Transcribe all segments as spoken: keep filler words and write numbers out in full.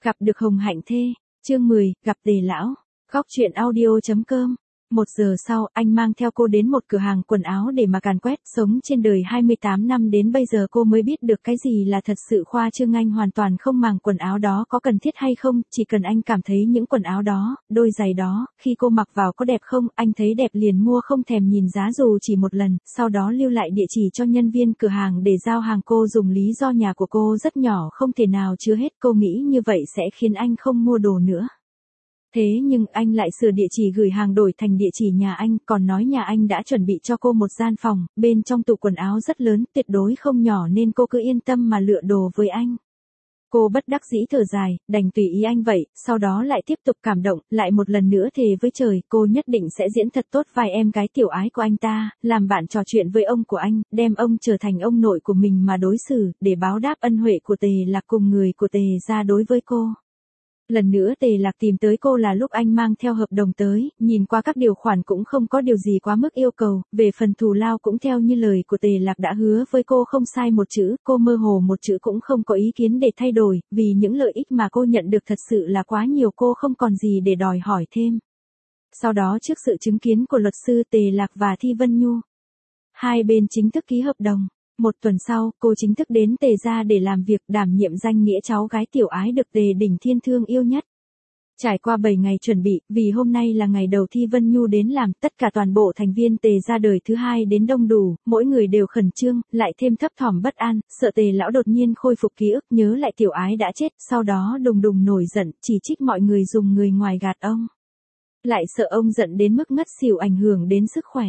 Gặp được Hồng Hạnh Thê, chương mười, gặp Tề lão. Góc truyện audio.com. Một giờ sau, anh mang theo cô đến một cửa hàng quần áo để mà càn quét. Sống trên đời hai mươi tám năm đến bây giờ cô mới biết được cái gì là thật sự khoa trương. Anh hoàn toàn không màng quần áo đó có cần thiết hay không, chỉ cần anh cảm thấy những quần áo đó, đôi giày đó, khi cô mặc vào có đẹp không, anh thấy đẹp liền mua không thèm nhìn giá dù chỉ một lần, sau đó lưu lại địa chỉ cho nhân viên cửa hàng để giao hàng. Cô dùng lý do nhà của cô rất nhỏ không thể nào chứa hết, cô nghĩ như vậy sẽ khiến anh không mua đồ nữa. Thế nhưng anh lại sửa địa chỉ gửi hàng đổi thành địa chỉ nhà anh, còn nói nhà anh đã chuẩn bị cho cô một gian phòng, bên trong tủ quần áo rất lớn, tuyệt đối không nhỏ nên cô cứ yên tâm mà lựa đồ với anh. Cô bất đắc dĩ thở dài, đành tùy ý anh vậy, sau đó lại tiếp tục cảm động, lại một lần nữa thề với trời, cô nhất định sẽ diễn thật tốt vai em gái tiểu ái của anh ta, làm bạn trò chuyện với ông của anh, đem ông trở thành ông nội của mình mà đối xử, để báo đáp ân huệ của Tề Lạc cùng người của Tề gia đối với cô. Lần nữa Tề Lạc tìm tới cô là lúc anh mang theo hợp đồng tới, nhìn qua các điều khoản cũng không có điều gì quá mức yêu cầu, về phần thù lao cũng theo như lời của Tề Lạc đã hứa với cô không sai một chữ, cô mơ hồ một chữ cũng không có ý kiến để thay đổi, vì những lợi ích mà cô nhận được thật sự là quá nhiều, cô không còn gì để đòi hỏi thêm. Sau đó trước sự chứng kiến của luật sư Tề Lạc và Thi Vân Nhu, hai bên chính thức ký hợp đồng. Một tuần sau, cô chính thức đến Tề gia để làm việc, đảm nhiệm danh nghĩa cháu gái tiểu ái được Tề Đỉnh Thiên thương yêu nhất. Trải qua bảy ngày chuẩn bị, vì hôm nay là ngày đầu Thi Vân Nhu đến làm, tất cả toàn bộ thành viên Tề gia đời thứ hai đến đông đủ, mỗi người đều khẩn trương, lại thêm thấp thỏm bất an, sợ Tề lão đột nhiên khôi phục ký ức, nhớ lại tiểu ái đã chết, sau đó đùng đùng nổi giận, chỉ trích mọi người dùng người ngoài gạt ông. Lại sợ ông giận đến mức ngất xỉu ảnh hưởng đến sức khỏe.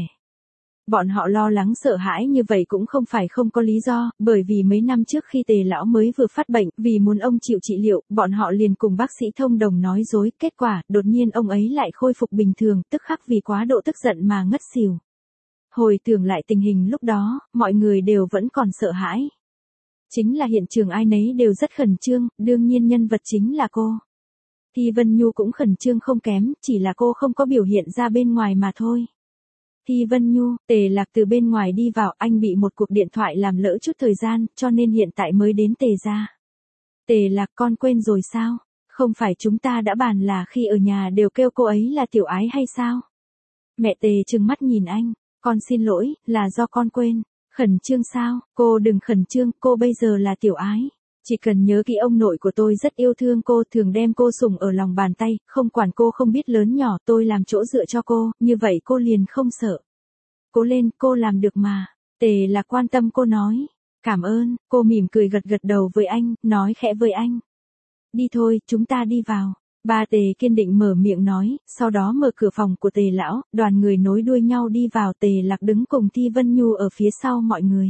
Bọn họ lo lắng sợ hãi như vậy cũng không phải không có lý do, bởi vì mấy năm trước khi Tề lão mới vừa phát bệnh, vì muốn ông chịu trị liệu, bọn họ liền cùng bác sĩ thông đồng nói dối, kết quả, đột nhiên ông ấy lại khôi phục bình thường, tức khắc vì quá độ tức giận mà ngất xỉu. Hồi tưởng lại tình hình lúc đó, mọi người đều vẫn còn sợ hãi. Chính là hiện trường ai nấy đều rất khẩn trương, đương nhiên nhân vật chính là cô. Thi Vân Nhu cũng khẩn trương không kém, chỉ là cô không có biểu hiện ra bên ngoài mà thôi. Thi Vân Nhu, Tề Lạc từ bên ngoài đi vào, anh bị một cuộc điện thoại làm lỡ chút thời gian, cho nên hiện tại mới đến Tề gia. Tề Lạc, con quên rồi sao? Không phải chúng ta đã bàn là khi ở nhà đều kêu cô ấy là tiểu ái hay sao? Mẹ Tề trừng mắt nhìn anh, con xin lỗi, là do con quên. Khẩn trương sao? Cô đừng khẩn trương, cô bây giờ là tiểu ái. Chỉ cần nhớ kỹ ông nội của tôi rất yêu thương cô, thường đem cô sủng ở lòng bàn tay, không quản cô không biết lớn nhỏ, tôi làm chỗ dựa cho cô, như vậy cô liền không sợ. Cố lên, cô làm được mà. Tề Lạc quan tâm cô nói. Cảm ơn, cô mỉm cười gật gật đầu với anh, nói khẽ với anh. Đi thôi, chúng ta đi vào. Ba Tề kiên định mở miệng nói, sau đó mở cửa phòng của Tề lão, đoàn người nối đuôi nhau đi vào. Tề Lạc đứng cùng Thi Vân Nhu ở phía sau mọi người.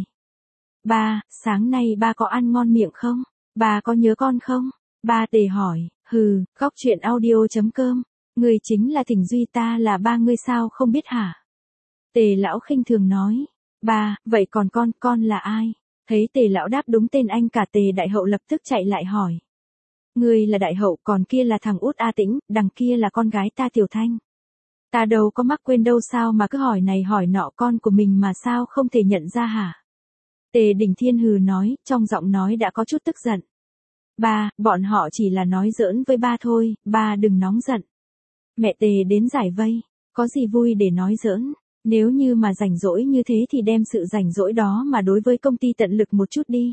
Ba, sáng nay ba có ăn ngon miệng không? Ba có nhớ con không? Ba Tề hỏi, hừ, góc truyện audio.com, người chính là Thỉnh Duy, ta là ba ngươi sao không biết hả? Tề lão khinh thường nói, ba, vậy còn con, con là ai? Thấy Tề lão đáp đúng tên anh, cả Tề đại hậu lập tức chạy lại hỏi. Ngươi là đại hậu, còn kia là thằng út A Tĩnh, đằng kia là con gái ta Tiểu Thanh. Ta đâu có mắc quên đâu, sao mà cứ hỏi này hỏi nọ, con của mình mà sao không thể nhận ra hả? Tề Đỉnh Thiên hừ nói, trong giọng nói đã có chút tức giận. Ba, bọn họ chỉ là nói giỡn với ba thôi, ba đừng nóng giận. Mẹ Tề đến giải vây, có gì vui để nói giỡn, nếu như mà rảnh rỗi như thế thì đem sự rảnh rỗi đó mà đối với công ty tận lực một chút đi.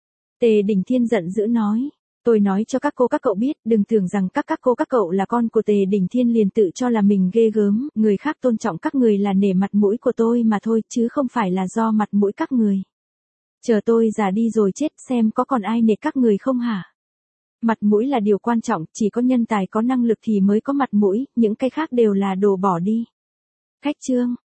Tề Đỉnh Thiên giận dữ nói, tôi nói cho các cô các cậu biết, đừng tưởng rằng các các cô các cậu là con của Tề Đỉnh Thiên liền tự cho là mình ghê gớm, người khác tôn trọng các người là nể mặt mũi của tôi mà thôi, chứ không phải là do mặt mũi các người. Chờ tôi già đi rồi chết xem có còn ai nể các người không hả? Mặt mũi là điều quan trọng, chỉ có nhân tài có năng lực thì mới có mặt mũi, những cái khác đều là đồ bỏ đi. Khách trương,